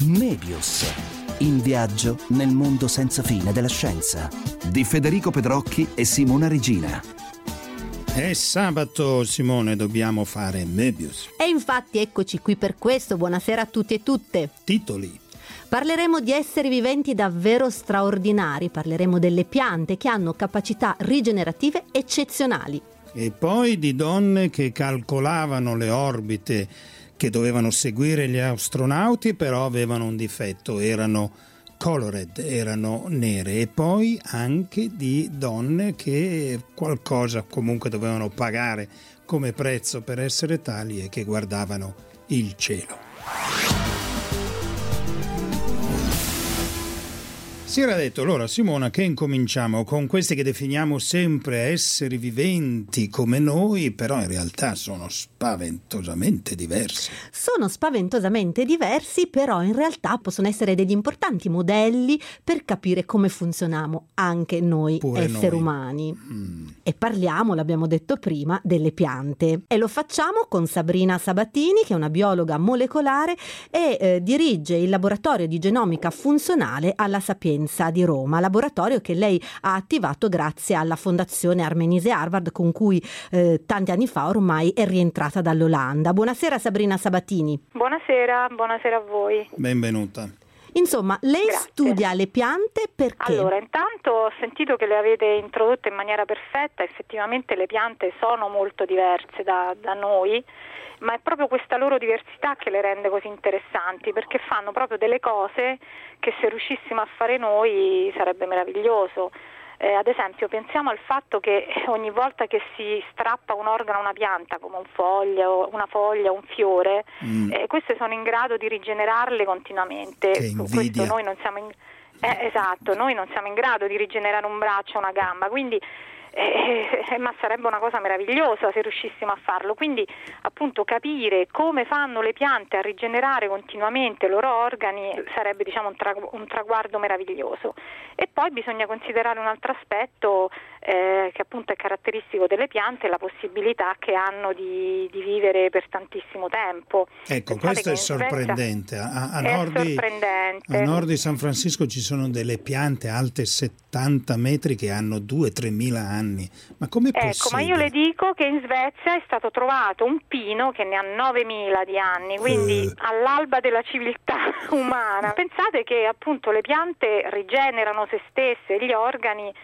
Mebius. In viaggio nel mondo senza fine della scienza. Di Federico Pedrocchi e Simona Regina. È sabato, Simone, dobbiamo fare Mebius. E infatti eccoci qui per questo. Buonasera a tutti e tutte. Titoli. Parleremo di esseri viventi davvero straordinari, parleremo delle piante che hanno capacità rigenerative eccezionali. E poi di donne che calcolavano le orbite che dovevano seguire gli astronauti, però avevano un difetto, erano colored, erano nere. E poi anche di donne che qualcosa comunque dovevano pagare come prezzo per essere tali e che guardavano il cielo. Si era detto allora, Simona, che incominciamo con questi che definiamo sempre esseri viventi come noi, però in realtà sono spaventosamente diversi. Sono spaventosamente diversi, però in realtà possono essere degli importanti modelli per capire come funzioniamo anche noi esseri umani. E parliamo, l'abbiamo detto prima, delle piante. E lo facciamo con Sabrina Sabatini, che è una biologa molecolare e dirige il laboratorio di genomica funzionale alla Sapienza di Roma, laboratorio che lei ha attivato grazie alla Fondazione Armenise Harvard, con cui tanti anni fa ormai è rientrata dall'Olanda. Buonasera Sabrina Sabatini. Buonasera a voi. Benvenuta. Insomma, lei Grazie. studia le piante perché? Allora, intanto ho sentito che le avete introdotte in maniera perfetta. Effettivamente le piante sono molto diverse da noi, ma è proprio questa loro diversità che le rende così interessanti, perché fanno proprio delle cose che se riuscissimo a fare noi sarebbe meraviglioso. Ad esempio, pensiamo al fatto che ogni volta che si strappa un organo a una pianta, come una foglia, un fiore, queste sono in grado di rigenerarle continuamente. Che invidia. Questo noi non siamo esatto, noi non siamo in grado di rigenerare un braccio o una gamba, quindi ma sarebbe una cosa meravigliosa se riuscissimo a farlo. Quindi appunto capire come fanno le piante a rigenerare continuamente i loro organi sarebbe un traguardo meraviglioso. E poi bisogna considerare un altro aspetto che appunto è caratteristico delle piante, la possibilità che hanno di vivere per tantissimo tempo. Ecco, questo è sorprendente. A nord di San Francisco ci sono delle piante alte 70 metri che hanno 2-3 mila anni. Ma com'è possibile? Ecco, ma io le dico che in Svezia è stato trovato un pino che ne ha 9.000 di anni, quindi all'alba della civiltà umana. Pensate che appunto le piante rigenerano se stesse, gli organi,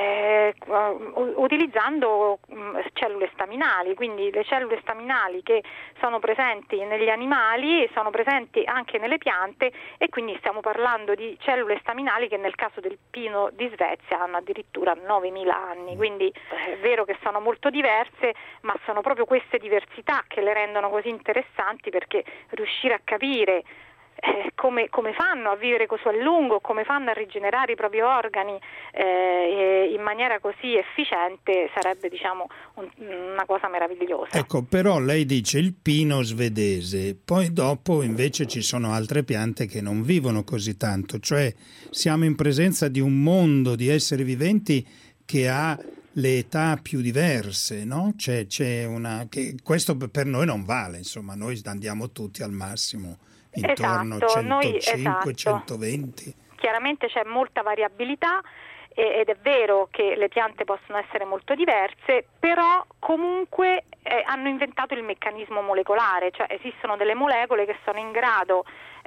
utilizzando cellule staminali, quindi le cellule staminali che sono presenti negli animali sono presenti anche nelle piante, e quindi stiamo parlando di cellule staminali che nel caso del pino di Svezia hanno addirittura 9.000 anni, quindi è vero che sono molto diverse, ma sono proprio queste diversità che le rendono così interessanti, perché riuscire a capire come fanno a vivere così a lungo, come fanno a rigenerare i propri organi in maniera così efficiente sarebbe una cosa meravigliosa. Ecco, però lei dice il pino svedese, poi dopo invece ci sono altre piante che non vivono così tanto, cioè siamo in presenza di un mondo di esseri viventi che ha le età più diverse, no? C'è questo per noi non vale, insomma, noi andiamo tutti al massimo intorno a 105, 120. Chiaramente c'è molta variabilità ed è vero che le piante possono essere molto diverse, però comunque hanno inventato il meccanismo molecolare, cioè esistono delle molecole che sono in grado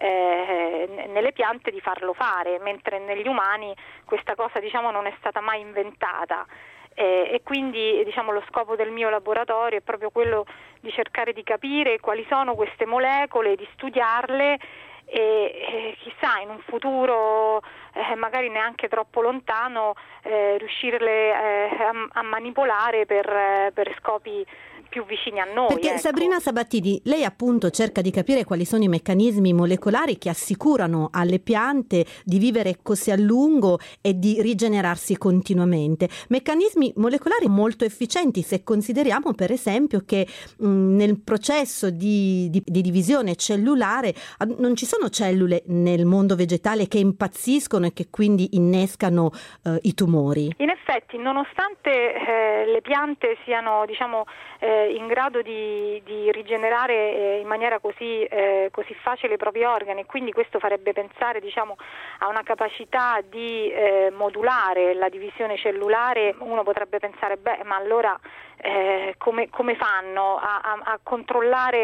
nelle piante di farlo fare, mentre negli umani questa cosa non è stata mai inventata. E quindi lo scopo del mio laboratorio è proprio quello di cercare di capire quali sono queste molecole, di studiarle e chissà in un futuro magari neanche troppo lontano riuscirle a manipolare per scopi più vicini a noi. Perché Sabrina Sabatini, lei appunto cerca di capire quali sono i meccanismi molecolari che assicurano alle piante di vivere così a lungo e di rigenerarsi continuamente. Meccanismi molecolari molto efficienti, se consideriamo per esempio che nel processo di divisione cellulare non ci sono cellule nel mondo vegetale che impazziscono e che quindi innescano i tumori. In effetti, nonostante le piante siano in grado di rigenerare in maniera così facile i propri organi, e quindi questo farebbe pensare, diciamo, a una capacità di modulare la divisione cellulare. Uno potrebbe pensare, ma allora come fanno a controllare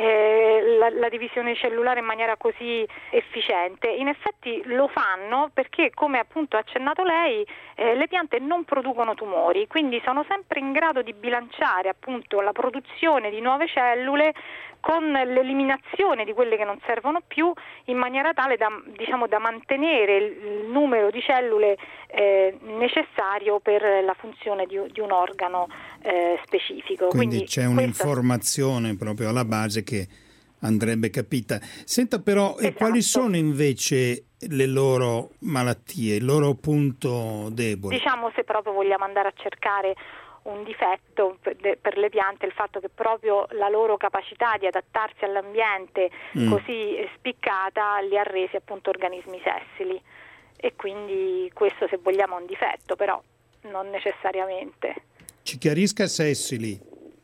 la divisione cellulare in maniera così efficiente? In effetti lo fanno perché, come appunto ha accennato lei, le piante non producono tumori, quindi sono sempre in grado di bilanciare appunto la produzione di nuove cellule con l'eliminazione di quelle che non servono più, in maniera tale da mantenere il numero di cellule necessario per la funzione di un organo specifico. Quindi c'è un'informazione proprio alla base che andrebbe capita. Senta però, esatto. Quali sono invece le loro malattie, il loro punto debole? Diciamo, se proprio vogliamo andare a cercare un difetto per le piante, il fatto che proprio la loro capacità di adattarsi all'ambiente così spiccata li ha resi appunto organismi sessili, e quindi questo, se vogliamo, è un difetto, però non necessariamente. Ci chiarisca sessili.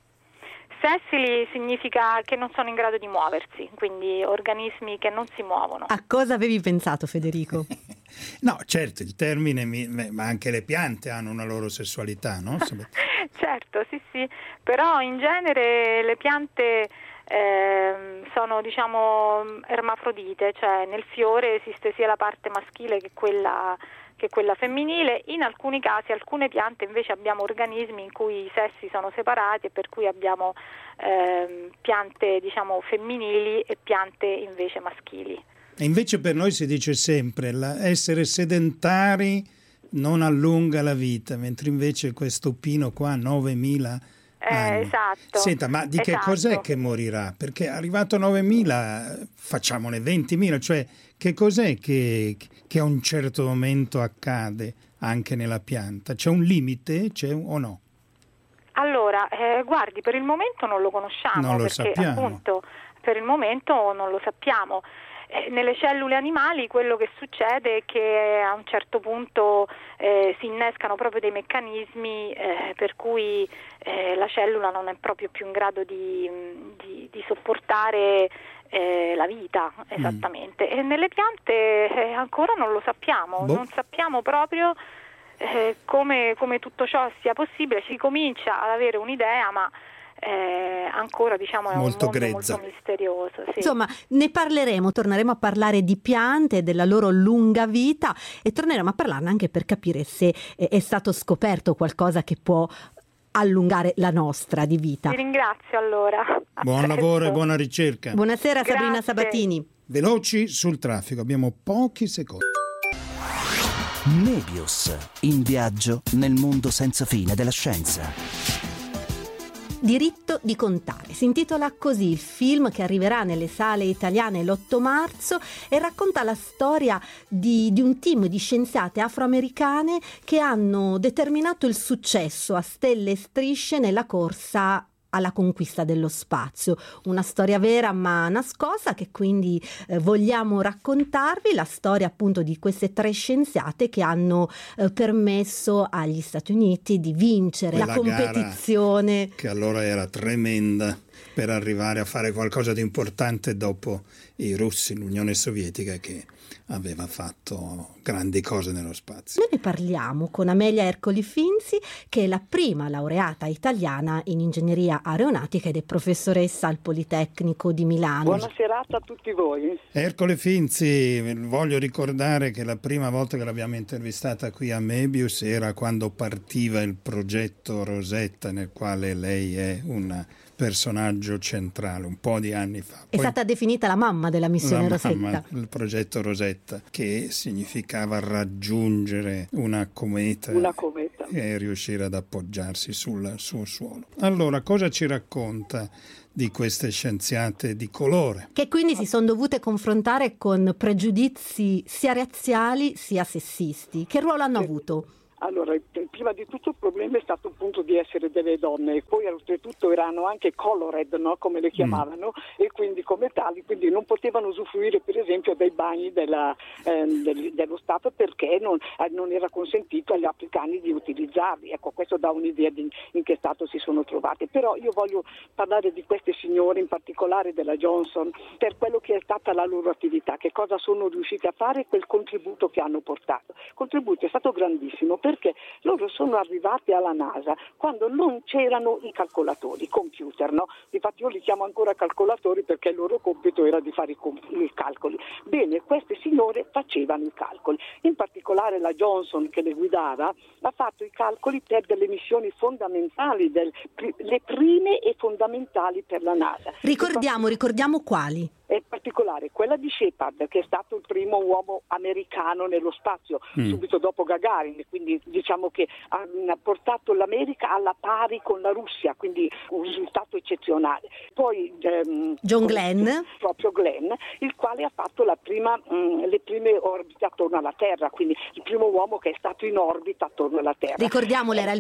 Sessili significa che non sono in grado di muoversi, quindi organismi che non si muovono. A cosa avevi pensato, Federico? No, certo, il termine, ma anche le piante hanno una loro sessualità, no? Certo, sì, però in genere le piante sono, diciamo, ermafrodite, cioè nel fiore esiste sia la parte maschile che quella femminile. In alcuni casi, alcune piante invece abbiamo organismi in cui i sessi sono separati, e per cui abbiamo piante, diciamo, femminili e piante invece maschili. E invece per noi si dice sempre essere sedentari non allunga la vita, mentre invece questo pino qua 9.000 anni. Esatto. Senta, ma di che cos'è che morirà? Perché arrivato a 9.000 facciamone 20.000, cioè che cos'è che a un certo momento accade anche nella pianta? C'è un limite? O no? Allora, guardi, per il momento non lo conosciamo, non lo perché sappiamo. Appunto per il momento non lo sappiamo. Nelle cellule animali quello che succede è che a un certo punto si innescano proprio dei meccanismi per cui la cellula non è proprio più in grado di sopportare la vita, esattamente. E nelle piante ancora non lo sappiamo, non sappiamo proprio come tutto ciò sia possibile. Si comincia ad avere un'idea, ma ancora, diciamo, è molto un mondo grezza, molto misterioso. Sì. Insomma, ne torneremo a parlare di piante e della loro lunga vita, e torneremo a parlarne anche per capire se è stato scoperto qualcosa che può allungare la nostra di vita. Ti ringrazio allora. Buon lavoro e buona ricerca. Buonasera. Grazie. Sabrina Sabatini. Veloci sul traffico, abbiamo pochi secondi. Mebius, in viaggio nel mondo senza fine della scienza. Diritto di contare. Si intitola così il film, che arriverà nelle sale italiane l'8 marzo e racconta la storia di un team di scienziate afroamericane che hanno determinato il successo a stelle e strisce nella corsa alla conquista dello spazio. Una storia vera ma nascosta, che quindi vogliamo raccontarvi, la storia appunto di queste 3 scienziate che hanno permesso agli Stati Uniti di vincere la competizione, che allora era tremenda, per arrivare a fare qualcosa di importante dopo i russi, l'Unione Sovietica, che aveva fatto grandi cose nello spazio. Noi ne parliamo con Amelia Ercoli Finzi, che è la prima laureata italiana in ingegneria aeronautica ed è professoressa al Politecnico di Milano. Buona serata a tutti voi. Ercole Finzi, voglio ricordare che la prima volta che l'abbiamo intervistata qui a Mebius era quando partiva il progetto Rosetta, nel quale lei è un personaggio centrale, un po' di anni fa. È stata definita la mamma della missione Rosetta. Il progetto Rosetta, che significava raggiungere una cometa e riuscire ad appoggiarsi sul suo suolo. Allora, cosa ci racconta di queste scienziate di colore? Che quindi si sono dovute confrontare con pregiudizi sia razziali sia sessisti. Che ruolo hanno avuto? Allora, prima di tutto il problema è stato appunto di essere delle donne, e poi oltretutto erano anche colored, no? Come le chiamavano, e quindi come tali, quindi non potevano usufruire per esempio dei bagni dello Stato, perché non era consentito agli africani di utilizzarli. Ecco, questo dà un'idea di in che stato si sono trovate. Però io voglio parlare di queste signore, in particolare della Johnson, per quello che è stata la loro attività, che cosa sono riuscite a fare, quel contributo che hanno portato. Il contributo è stato grandissimo, perché loro sono arrivati alla NASA quando non c'erano i calcolatori, i computer, no? Infatti io li chiamo ancora calcolatori perché il loro compito era di fare i calcoli. Bene, queste signore facevano i calcoli, in particolare la Johnson che le guidava ha fatto i calcoli per delle missioni fondamentali, le prime e fondamentali per la NASA. Ricordiamo quali? In particolare quella di Shepard, che è stato il primo uomo americano nello spazio, subito dopo Gagarin, quindi diciamo che ha portato l'America alla pari con la Russia, quindi un risultato eccezionale. Poi John Glenn, proprio Glenn, il quale ha fatto le prime orbite attorno alla Terra, quindi il primo uomo che è stato in orbita attorno alla Terra. Ricordiamolo, era il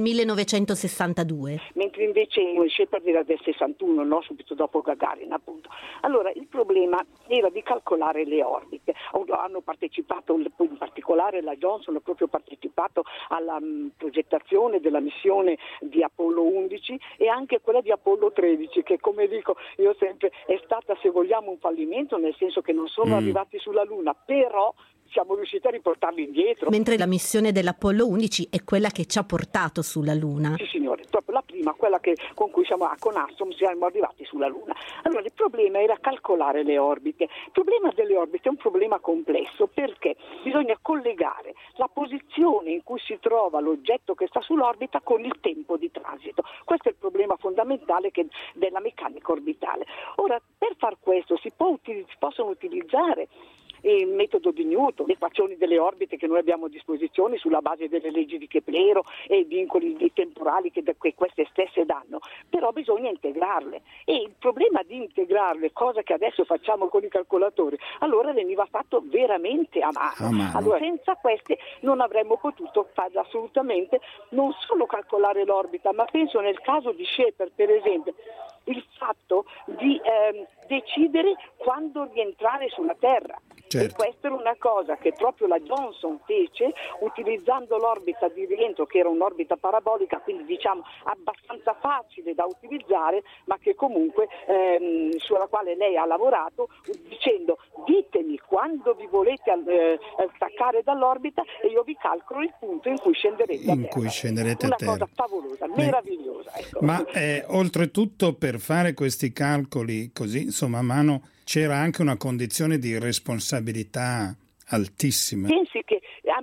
1962. Mentre invece Shepard era del 61, no? Subito dopo Gagarin, appunto. Allora, il problema era di calcolare le orbite. Hanno partecipato, in particolare la Johnson ha proprio partecipato alla progettazione della missione di Apollo 11 e anche quella di Apollo 13, che, come dico io sempre, è stata, se vogliamo, un fallimento, nel senso che non sono arrivati sulla Luna, però siamo riusciti a riportarli indietro. Mentre la missione dell'Apollo 11 è quella che ci ha portato sulla Luna. Sì, signore, proprio la prima, quella con cui con Armstrong siamo arrivati sulla Luna. Allora, il problema era calcolare le orbite. Il problema delle orbite è un problema complesso, perché bisogna collegare la posizione in cui si trova l'oggetto che sta sull'orbita con il tempo di transito. Questo è il problema fondamentale della meccanica orbitale. Ora, per far questo si possono utilizzare il metodo di Newton, le equazioni delle orbite che noi abbiamo a disposizione sulla base delle leggi di Keplero e i vincoli temporali che queste stesse danno, però bisogna integrarle, e il problema di integrarle, cosa che adesso facciamo con i calcolatori, allora veniva fatto veramente a mano. Allora, senza queste non avremmo potuto fare assolutamente non solo calcolare l'orbita, ma penso nel caso di Shepard, per esempio, il fatto di decidere quando rientrare sulla Terra. Certo. E questa era una cosa che proprio la Johnson fece utilizzando l'orbita di rientro, che era un'orbita parabolica, quindi diciamo abbastanza facile da utilizzare, ma che comunque sulla quale lei ha lavorato, dicendo: ditemi quando vi volete staccare dall'orbita e io vi calcolo il punto in cui scenderete a terra. Una cosa favolosa, meravigliosa. Ecco. Ma oltretutto, per fare questi calcoli così, insomma, a mano, c'era anche una condizione di responsabilità altissima. Pensi che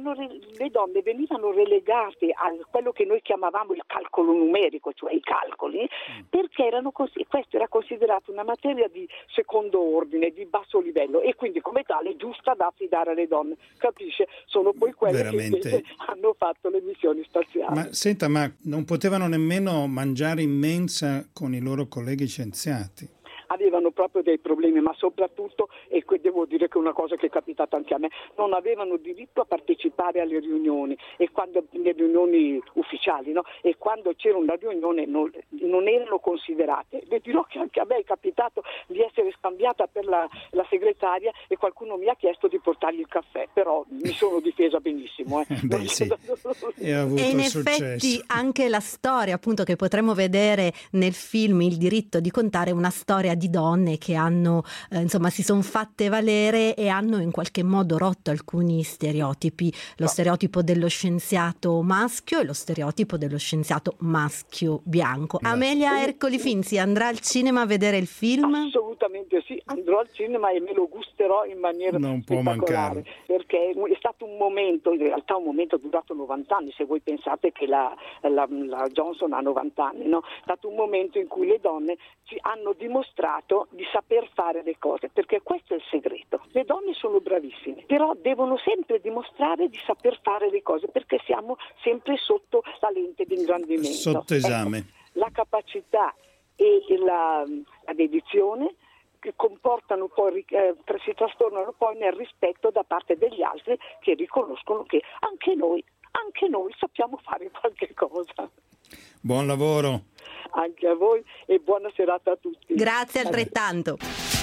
le donne venivano relegate a quello che noi chiamavamo il calcolo numerico, cioè i calcoli, perché questo era considerato una materia di secondo ordine, di basso livello, e quindi come tale giusta da affidare alle donne. Capisce? Sono poi quelle veramente che invece hanno fatto le missioni spaziali. Ma senta, ma non potevano nemmeno mangiare in mensa con i loro colleghi scienziati? Avevano proprio dei problemi, ma soprattutto, e devo dire che è una cosa che è capitata anche a me, non avevano diritto a partecipare alle riunioni, e quando le riunioni ufficiali, no? E quando c'era una riunione non erano considerate. Le dirò che anche a me è capitato di essere scambiata per la segretaria, e qualcuno mi ha chiesto di portargli il caffè, però mi sono difesa benissimo. Beh, sì. E ha avuto e in successo. Effetti anche la storia, appunto, che potremo vedere nel film Il diritto di contare, una storia di donne che hanno si sono fatte valere e hanno in qualche modo rotto alcuni stereotipi, lo stereotipo dello scienziato maschio e lo stereotipo dello scienziato maschio bianco. Amelia Ercoli Finzi andrà al cinema a vedere il film? Assolutamente sì, andrò al cinema e me lo gusterò in maniera non può mancare, perché è stato un momento, in realtà un momento durato 90 anni, se voi pensate che la Johnson ha 90 anni, no? È stato un momento in cui le donne ci hanno dimostrato di saper fare le cose, perché questo è il segreto. Le donne sono bravissime, però devono sempre dimostrare di saper fare le cose, perché siamo sempre sotto la lente di ingrandimento. Sotto esame. Ecco, la capacità e la dedizione che comportano poi, si trasformano poi nel rispetto da parte degli altri, che riconoscono che anche noi anche noi sappiamo fare qualche cosa. Buon lavoro. Anche a voi e buona serata a tutti. Grazie altrettanto.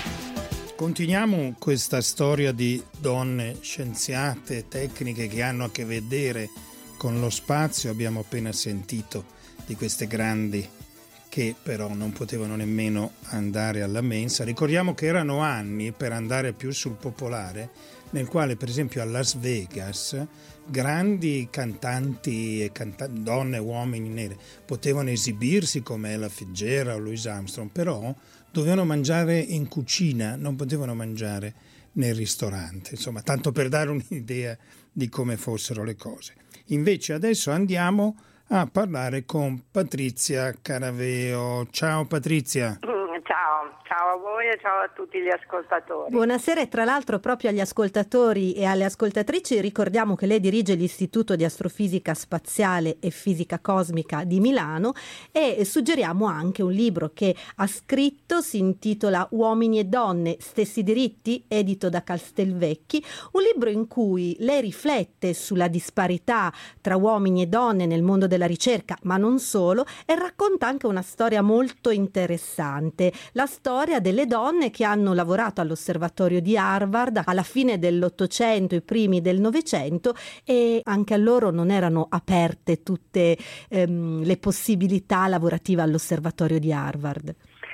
Continuiamo questa storia di donne scienziate, tecniche che hanno a che vedere con lo spazio. Abbiamo appena sentito di queste grandi che però non potevano nemmeno andare alla mensa. Ricordiamo che erano anni, per andare più sul popolare, nel quale per esempio a Las Vegas grandi cantanti e donne e uomini nere potevano esibirsi come Ella Fitzgerald o Louis Armstrong, però dovevano mangiare in cucina, non potevano mangiare nel ristorante, insomma, tanto per dare un'idea di come fossero le cose. Invece adesso andiamo a parlare con Patrizia Caraveo. Ciao Patrizia. Ciao a voi e ciao a tutti gli ascoltatori. Buonasera, e tra l'altro proprio agli ascoltatori e alle ascoltatrici ricordiamo che lei dirige l'Istituto di Astrofisica Spaziale e Fisica Cosmica di Milano e suggeriamo anche un libro che ha scritto, si intitola Uomini e donne, stessi diritti, edito da Castelvecchi, un libro in cui lei riflette sulla disparità tra uomini e donne nel mondo della ricerca, ma non solo, e racconta anche una storia molto interessante, la storia delle donne che hanno lavorato all'osservatorio di Harvard alla fine dell'Ottocento, i primi del Novecento, e anche a loro non erano aperte tutte le possibilità lavorative all'osservatorio di Harvard.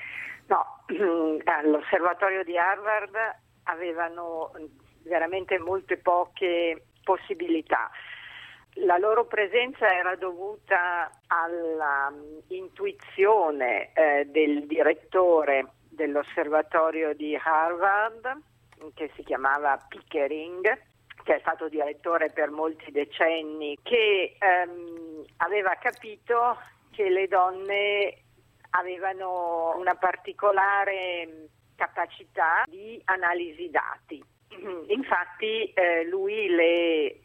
No, all'osservatorio di Harvard avevano veramente molte poche possibilità. La loro presenza era dovuta alla intuizione del direttore dell'osservatorio di Harvard, che si chiamava Pickering, che è stato direttore per molti decenni, che aveva capito che le donne avevano una particolare capacità di analisi dati. Infatti lui le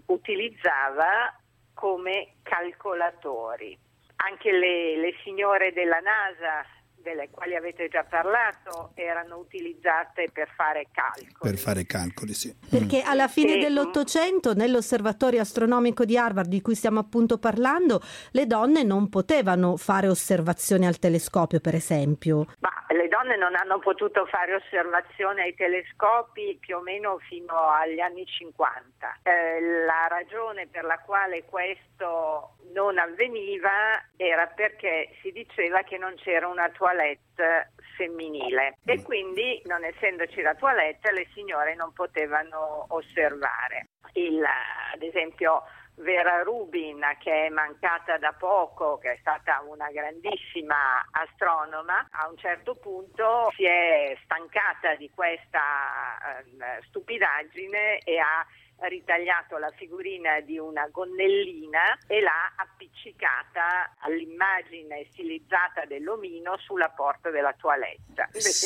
utilizzava come calcolatori. Anche le signore della NASA, delle quali avete già parlato, erano utilizzate per fare calcoli. Per fare calcoli, sì. Perché alla fine dell'Ottocento, nell'osservatorio astronomico di Harvard, di cui stiamo appunto parlando, le donne non potevano fare osservazioni al telescopio, per esempio. Ma le donne non hanno potuto fare osservazioni ai telescopi più o meno fino agli anni 50. La ragione per la quale questo non avveniva era perché si diceva che non c'era una toilette femminile e quindi, non essendoci la toilette, le signore non potevano osservare. Ad esempio Vera Rubin, che è mancata da poco, che è stata una grandissima astronoma, a un certo punto si è stancata di questa stupidaggine e ha ritagliato la figurina di una gonnellina e l'ha appiccicata all'immagine stilizzata dell'omino sulla porta della toilette.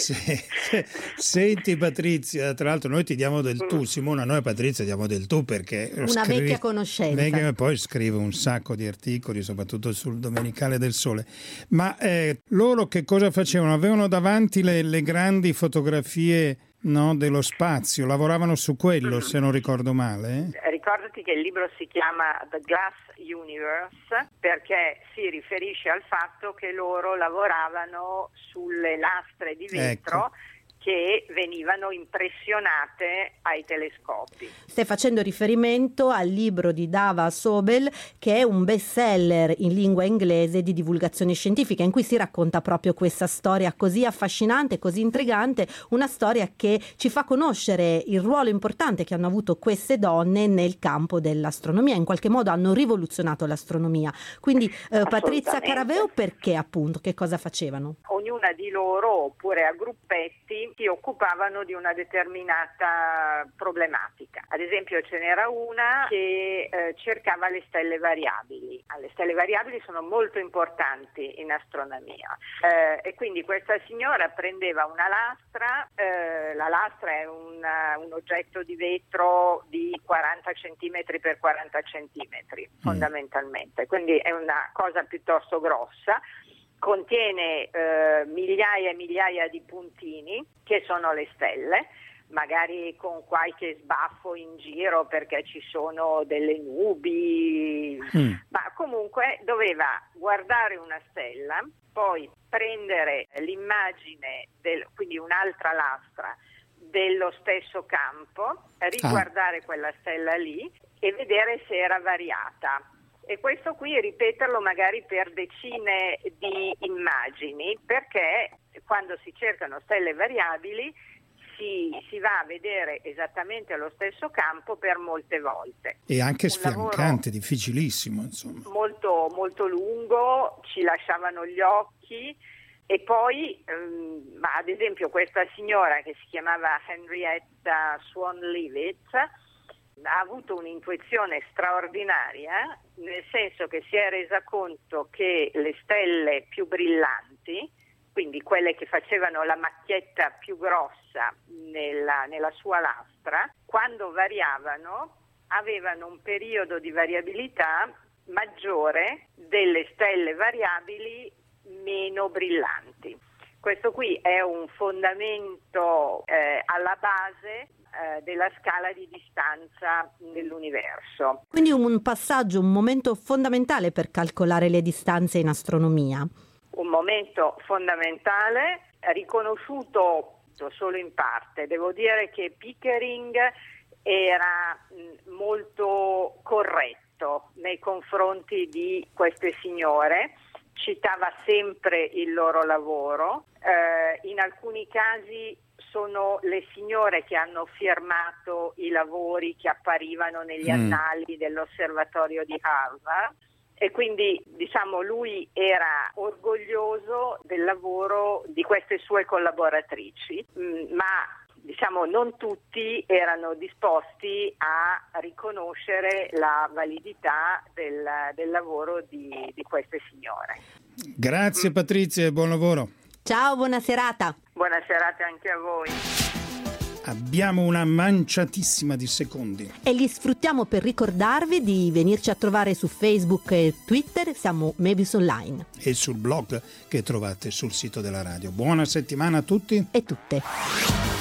Senti Patrizia, tra l'altro noi ti diamo del tu, Simona, noi a Patrizia diamo del tu perché vecchia conoscenza. E poi scrive un sacco di articoli, soprattutto sul Domenicale del Sole. Ma loro che cosa facevano? Avevano davanti le grandi fotografie, no, dello spazio, lavoravano su quello, se non ricordo male. Ricordati che il libro si chiama The Glass Universe perché si riferisce al fatto che loro lavoravano sulle lastre di vetro, ecco, che venivano impressionate ai telescopi. Stai facendo riferimento al libro di Dava Sobel, che è un bestseller in lingua inglese di divulgazione scientifica, in cui si racconta proprio questa storia così affascinante, così intrigante, una storia che ci fa conoscere il ruolo importante che hanno avuto queste donne nel campo dell'astronomia, in qualche modo hanno rivoluzionato l'astronomia. Quindi Patrizia Caraveo, perché appunto, che cosa facevano? Ognuna di loro, oppure a gruppetti, si occupavano di una determinata problematica. Ad esempio ce n'era una che cercava le stelle variabili. Le stelle variabili sono molto importanti in astronomia e quindi questa signora prendeva una lastra, la lastra è un oggetto di vetro di 40 centimetri per 40 centimetri fondamentalmente, quindi è una cosa piuttosto grossa. Contiene migliaia e migliaia di puntini che sono le stelle, magari con qualche sbaffo in giro perché ci sono delle nubi, ma comunque doveva guardare una stella, poi prendere l'immagine, quindi un'altra lastra dello stesso campo, riguardare quella stella lì e vedere se era variata. E questo qui ripeterlo magari per decine di immagini, perché quando si cercano stelle variabili si va a vedere esattamente lo stesso campo per molte volte. E anche sfiancante, difficilissimo, insomma. Molto, molto lungo, ci lasciavano gli occhi. E poi, ad esempio, questa signora che si chiamava Henrietta Swan-Leavitt ha avuto un'intuizione straordinaria, nel senso che si è resa conto che le stelle più brillanti, quindi quelle che facevano la macchietta più grossa nella sua lastra, quando variavano avevano un periodo di variabilità maggiore delle stelle variabili meno brillanti. Questo qui è un fondamento alla base della scala di distanza dell'universo. Quindi un passaggio, un momento fondamentale per calcolare le distanze in astronomia. Un momento fondamentale, riconosciuto solo in parte. Devo dire che Pickering era molto corretto nei confronti di queste signore, citava sempre il loro lavoro, in alcuni casi sono le signore che hanno firmato i lavori che apparivano negli annali dell'osservatorio di Harvard, e quindi lui era orgoglioso del lavoro di queste sue collaboratrici, ma non tutti erano disposti a riconoscere la validità del lavoro di queste signore. Grazie Patrizia e buon lavoro. Ciao, buona serata. Buona serata anche a voi. Abbiamo una manciatissima di secondi. E li sfruttiamo per ricordarvi di venirci a trovare su Facebook e Twitter, siamo Mebius Online. E sul blog che trovate sul sito della radio. Buona settimana a tutti. E tutte.